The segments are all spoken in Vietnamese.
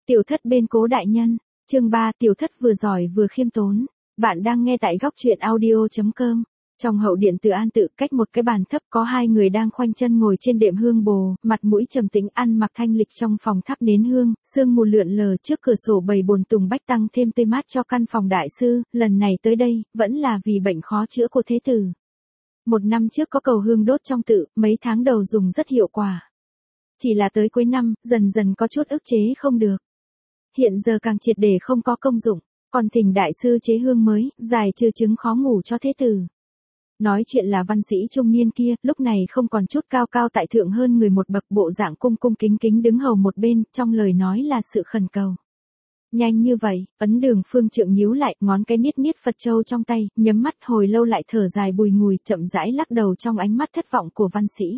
Tiểu thất bên cố đại nhân, chương 3 tiểu thất vừa giỏi vừa khiêm tốn. Bạn đang nghe tại góc truyện audio.com. Trong hậu điện Từ An tự cách một cái bàn thấp có hai người đang khoanh chân ngồi trên đệm hương bồ, mặt mũi trầm tĩnh ăn mặc thanh lịch trong phòng thắp nến hương, sương mù lượn lờ trước cửa sổ bầy bồn tùng bách tăng thêm tươi mát cho căn phòng đại sư, lần này tới đây, vẫn là vì bệnh khó chữa của thế tử. Một năm trước có cầu hương đốt trong tự, mấy tháng đầu dùng rất hiệu quả. Chỉ là tới cuối năm, dần dần có chút ức chế không được. Hiện giờ càng triệt để không có công dụng, còn thỉnh đại sư chế hương mới, giải trừ chứng khó ngủ cho thế tử. Nói chuyện là văn sĩ trung niên kia, lúc này không còn chút cao cao tại thượng hơn người một bậc, bộ dạng cung cung kính kính đứng hầu một bên, trong lời nói là sự khẩn cầu. Nhanh như vậy, Ấn Đường Phương Trượng nhíu lại, ngón cái niết niết Phật châu trong tay, nhắm mắt hồi lâu lại thở dài bùi ngùi, chậm rãi lắc đầu trong ánh mắt thất vọng của văn sĩ.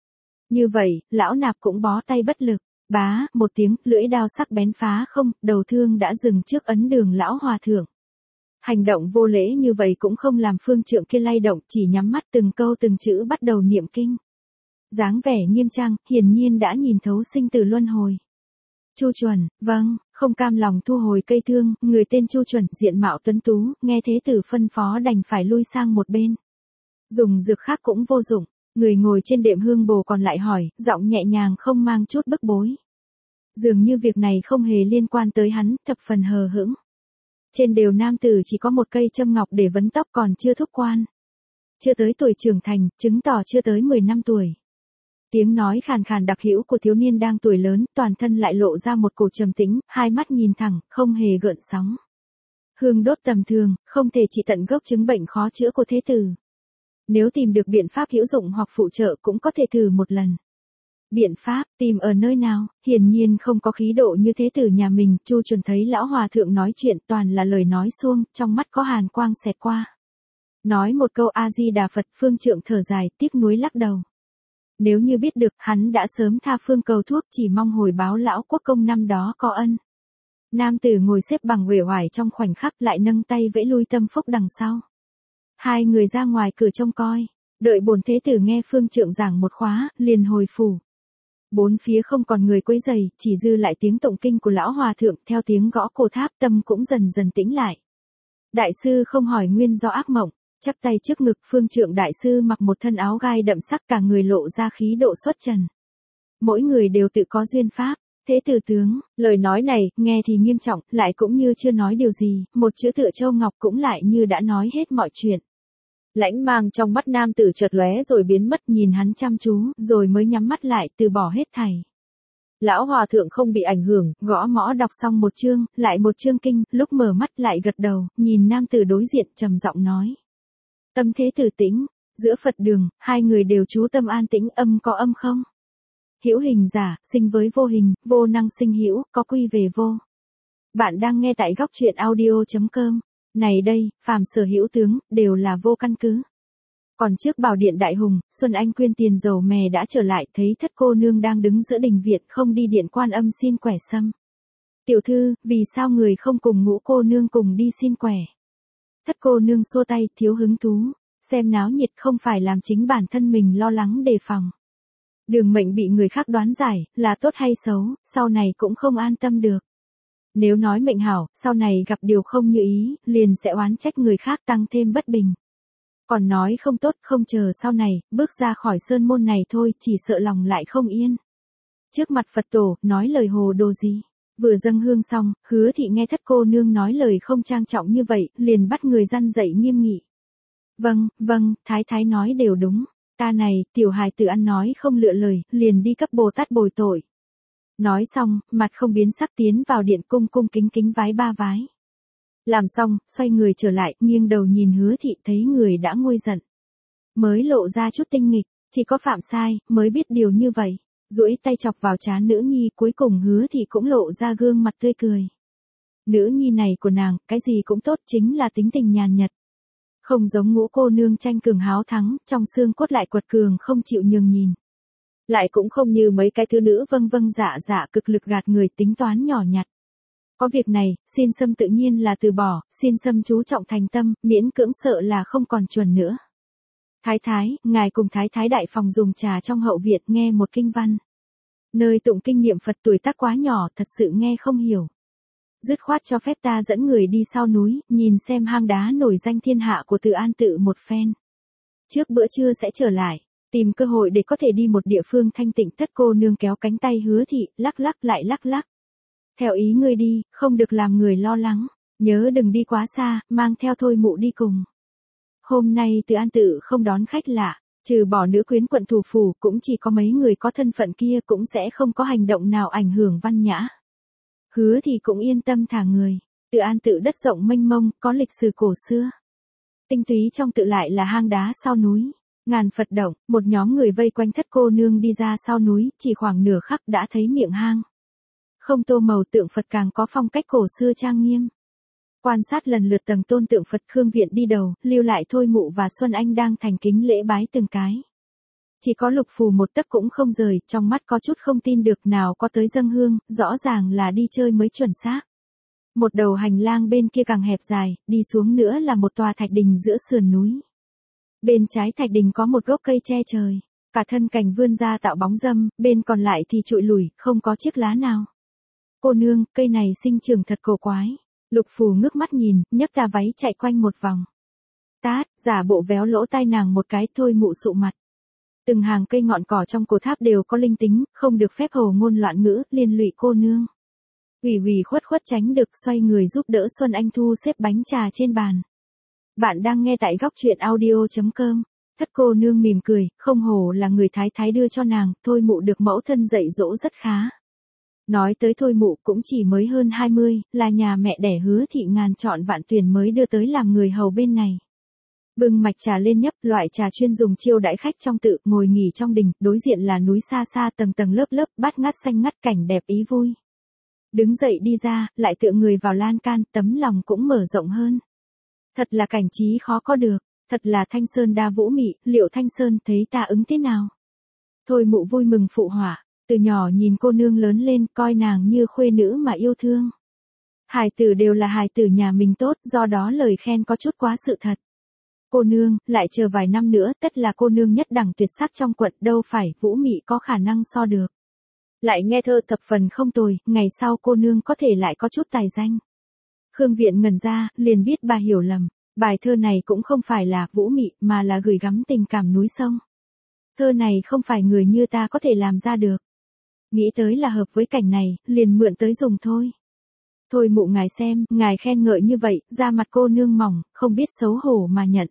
Như vậy, lão nạp cũng bó tay bất lực. Bá, một tiếng, lưỡi đao sắc bén phá không, đầu thương đã dừng trước Ấn Đường lão hòa thượng. Hành động vô lễ như vậy cũng không làm Phương Trượng kia lay động, chỉ nhắm mắt từng câu từng chữ bắt đầu niệm kinh. Dáng vẻ nghiêm trang, hiển nhiên đã nhìn thấu sinh tử luân hồi. Chu Chuẩn, vâng, không cam lòng thu hồi cây thương, người tên Chu Chuẩn, diện mạo tuấn tú, nghe thế tử phân phó đành phải lui sang một bên. Dùng dược khác cũng vô dụng. Người ngồi trên đệm hương bồ còn lại hỏi, giọng nhẹ nhàng không mang chút bức bối. Dường như việc này không hề liên quan tới hắn, thập phần hờ hững. Trên đều nam tử chỉ có một cây châm ngọc để vấn tóc còn chưa thúc quan. Chưa tới tuổi trưởng thành, chứng tỏ chưa tới 10 năm tuổi. Tiếng nói khàn khàn đặc hữu của thiếu niên đang tuổi lớn, toàn thân lại lộ ra một cổ trầm tĩnh, hai mắt nhìn thẳng, không hề gợn sóng. Hương đốt tầm thường, không thể trị tận gốc chứng bệnh khó chữa của thế tử. Nếu tìm được biện pháp hữu dụng hoặc phụ trợ cũng có thể thử một lần. Biện pháp, tìm ở nơi nào, hiển nhiên không có khí độ như thế tử nhà mình. Chu Chuẩn thấy lão hòa thượng nói chuyện toàn là lời nói suông, trong mắt có hàn quang xẹt qua. Nói một câu A-di-đà Phật, Phương Trượng thở dài, tiếc nuối lắc đầu. Nếu như biết được, hắn đã sớm tha phương cầu thuốc, chỉ mong hồi báo lão quốc công năm đó có ân. Nam tử ngồi xếp bằng uể oải trong khoảnh khắc lại nâng tay vẫy lui tâm phúc đằng sau. Hai người ra ngoài cửa trông coi, đợi bổn thế tử nghe Phương Trượng giảng một khóa, liền hồi phủ. Bốn phía không còn người quấy rầy, chỉ dư lại tiếng tụng kinh của lão hòa thượng, theo tiếng gõ cổ tháp tâm cũng dần dần tĩnh lại. Đại sư không hỏi nguyên do ác mộng, chắp tay trước ngực. Phương Trượng đại sư mặc một thân áo gai đậm sắc, cả người lộ ra khí độ xuất trần. Mỗi người đều tự có duyên pháp. Thế tử tướng, lời nói này, nghe thì nghiêm trọng, lại cũng như chưa nói điều gì, một chữ tựa châu ngọc cũng lại như đã nói hết mọi chuyện. Lãnh mang trong mắt nam tử chợt lóe rồi biến mất, nhìn hắn chăm chú, rồi mới nhắm mắt lại, từ bỏ hết thảy. Lão hòa thượng không bị ảnh hưởng, gõ mõ đọc xong một chương, lại một chương kinh, lúc mở mắt lại gật đầu, nhìn nam tử đối diện trầm giọng nói. Tâm thế tử tĩnh, giữa Phật đường, hai người đều chú tâm an tĩnh, âm có âm không? Hữu hình giả, sinh với vô hình, vô năng sinh hữu, có quy về vô. Bạn đang nghe tại góc truyện audio.com. Này đây, phàm sở hữu tướng, đều là vô căn cứ. Còn trước bảo điện đại hùng, Xuân Anh quyên tiền dầu mè đã trở lại, thấy thất cô nương đang đứng giữa đình viện, không đi điện Quan Âm xin quẻ sâm. Tiểu thư, vì sao người không cùng ngũ cô nương cùng đi xin quẻ? Thất cô nương xua tay, thiếu hứng thú, xem náo nhiệt không phải làm chính bản thân mình lo lắng đề phòng. Đường mệnh bị người khác đoán giải, là tốt hay xấu, sau này cũng không an tâm được. Nếu nói mệnh hảo, sau này gặp điều không như ý, liền sẽ oán trách người khác tăng thêm bất bình. Còn nói không tốt, không chờ sau này, bước ra khỏi sơn môn này thôi, chỉ sợ lòng lại không yên. Trước mặt Phật tổ, nói lời hồ đồ gì? Vừa dâng hương xong, Hứa thị nghe thất cô nương nói lời không trang trọng như vậy, liền bắt người răn dạy nghiêm nghị. Vâng, thái thái nói đều đúng. Ta này, tiểu hài tử ăn nói không lựa lời, liền đi cấp Bồ Tát bồi tội. Nói xong, mặt không biến sắc tiến vào điện, cung cung kính kính vái ba vái. Làm xong, xoay người trở lại, nghiêng đầu nhìn Hứa thị, thấy người đã nguôi giận. Mới lộ ra chút tinh nghịch, chỉ có phạm sai, mới biết điều như vậy. Duỗi tay chọc vào trán nữ nhi, cuối cùng Hứa thị cũng lộ ra gương mặt tươi cười. Nữ nhi này của nàng, cái gì cũng tốt, chính là tính tình nhàn nhật. Không giống ngũ cô nương tranh cường háo thắng, trong xương cốt lại quật cường không chịu nhường nhìn. Lại cũng không như mấy cái thứ nữ vâng dạ cực lực gạt người, tính toán nhỏ nhặt. Có việc này, xin xâm tự nhiên là từ bỏ, xin xâm chú trọng thành tâm, miễn cưỡng sợ là không còn chuẩn nữa. Thái thái, ngài cùng thái thái đại phòng dùng trà trong hậu viện nghe một kinh văn. Nơi tụng kinh niệm Phật tuổi tác quá nhỏ thật sự nghe không hiểu. Dứt khoát cho phép ta dẫn người đi sau núi, nhìn xem hang đá nổi danh thiên hạ của Từ An Tự một phen. Trước bữa trưa sẽ trở lại, tìm cơ hội để có thể đi một địa phương thanh tịnh. Thất cô nương kéo cánh tay Hứa Thị, lắc lắc lại lắc lắc. Theo ý ngươi đi, không được làm người lo lắng, nhớ đừng đi quá xa, mang theo Thôi Mụ đi cùng. Hôm nay Từ An Tự không đón khách lạ, trừ bỏ nữ quyến quận thủ phủ cũng chỉ có mấy người có thân phận kia, cũng sẽ không có hành động nào ảnh hưởng văn nhã. Hứa thì cũng yên tâm thả người. Từ An Tự đất rộng mênh mông, có lịch sử cổ xưa. Tinh túy trong tự lại là hang đá sau núi. Ngàn Phật động, một nhóm người vây quanh thất cô nương đi ra sau núi, chỉ khoảng nửa khắc đã thấy miệng hang. Không tô màu tượng Phật càng có phong cách cổ xưa trang nghiêm. Quan sát lần lượt tầng tôn tượng Phật, Khương Viện đi đầu, lưu lại Thôi Mụ và Xuân Anh đang thành kính lễ bái từng cái. Chỉ có Lục Phù một tấc cũng không rời, trong mắt có chút không tin được, nào có tới dâng hương, rõ ràng là đi chơi mới chuẩn xác. Một đầu hành lang bên kia càng hẹp dài, đi xuống nữa là một tòa thạch đình giữa sườn núi. Bên trái thạch đình có một gốc cây che trời, cả thân cành vươn ra tạo bóng râm, bên còn lại thì trụi lủi, không có chiếc lá nào. Cô nương, cây này sinh trưởng thật cổ quái. Lục Phù ngước mắt nhìn, nhấc tà váy chạy quanh một vòng. Tát, giả bộ véo lỗ tai nàng một cái. Thôi Mụ sụ mặt. Từng hàng cây ngọn cỏ trong cổ tháp đều có linh tính, không được phép hồ ngôn loạn ngữ, liên lụy cô nương. Ủy khuất tránh được, xoay người giúp đỡ Xuân Anh thu xếp bánh trà trên bàn. Bạn đang nghe tại góc truyện audio.com. Thất cô nương mỉm cười, không hổ là người thái thái đưa cho nàng. Thôi Mụ được mẫu thân dạy dỗ rất khá. Nói tới Thôi Mụ cũng chỉ mới hơn 20, là nhà mẹ đẻ Hứa Thị ngàn chọn vạn tuyển mới đưa tới làm người hầu bên này. Bưng mạch trà lên nhấp, loại trà chuyên dùng chiêu đãi khách trong tự, ngồi nghỉ trong đình, đối diện là núi xa xa tầng tầng lớp lớp, bát ngát xanh ngắt, cảnh đẹp ý vui. Đứng dậy đi ra, lại tựa người vào lan can, tấm lòng cũng mở rộng hơn. Thật là cảnh trí khó có được, thật là Thanh Sơn đa vũ mị, liệu Thanh Sơn thấy ta ứng thế nào? Thôi Mụ vui mừng phụ họa, từ nhỏ nhìn cô nương lớn lên, coi nàng như khuê nữ mà yêu thương. Hài tử đều là hài tử nhà mình tốt, do đó lời khen có chút quá sự thật. Cô nương, lại chờ vài năm nữa, tất là cô nương nhất đẳng tuyệt sắc trong quận, đâu phải vũ mị có khả năng so được. Lại nghe thơ thập phần không tồi, ngày sau cô nương có thể lại có chút tài danh. Khương Viện ngẩn ra, liền biết bà hiểu lầm. Bài thơ này cũng không phải là vũ mị, mà là gửi gắm tình cảm núi sông. Thơ này không phải người như ta có thể làm ra được. Nghĩ tới là hợp với cảnh này, liền mượn tới dùng thôi. Thôi Mụ ngài xem, ngài khen ngợi như vậy, da mặt cô nương mỏng, không biết xấu hổ mà nhận.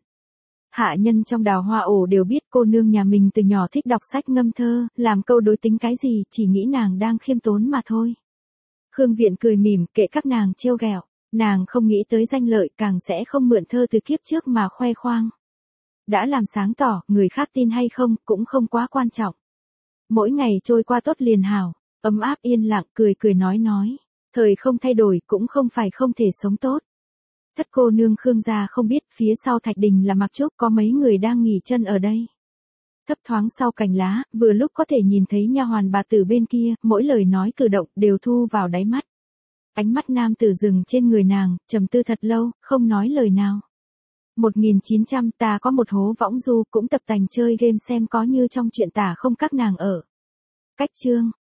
Hạ nhân trong Đào Hoa Ổ đều biết cô nương nhà mình từ nhỏ thích đọc sách ngâm thơ, làm câu đối tính cái gì, chỉ nghĩ nàng đang khiêm tốn mà thôi. Khương Viện cười mỉm, kệ các nàng trêu ghẹo, nàng không nghĩ tới danh lợi, càng sẽ không mượn thơ từ kiếp trước mà khoe khoang. Đã làm sáng tỏ, người khác tin hay không, cũng không quá quan trọng. Mỗi ngày trôi qua tốt liền hảo, ấm áp yên lặng, cười nói. Thời không thay đổi, cũng không phải không thể sống tốt. Thất cô nương Khương gia không biết, phía sau thạch đình là Mặc Trúc, có mấy người đang nghỉ chân ở đây. Thấp thoáng sau cành lá, vừa lúc có thể nhìn thấy nha hoàn bà tử bên kia, mỗi lời nói cử động đều thu vào đáy mắt. Ánh mắt nam tử dừng trên người nàng, trầm tư thật lâu, không nói lời nào. 1900 ta có một hố võng du, cũng tập tành chơi game xem có như trong truyện tả không các nàng ở. Cách chương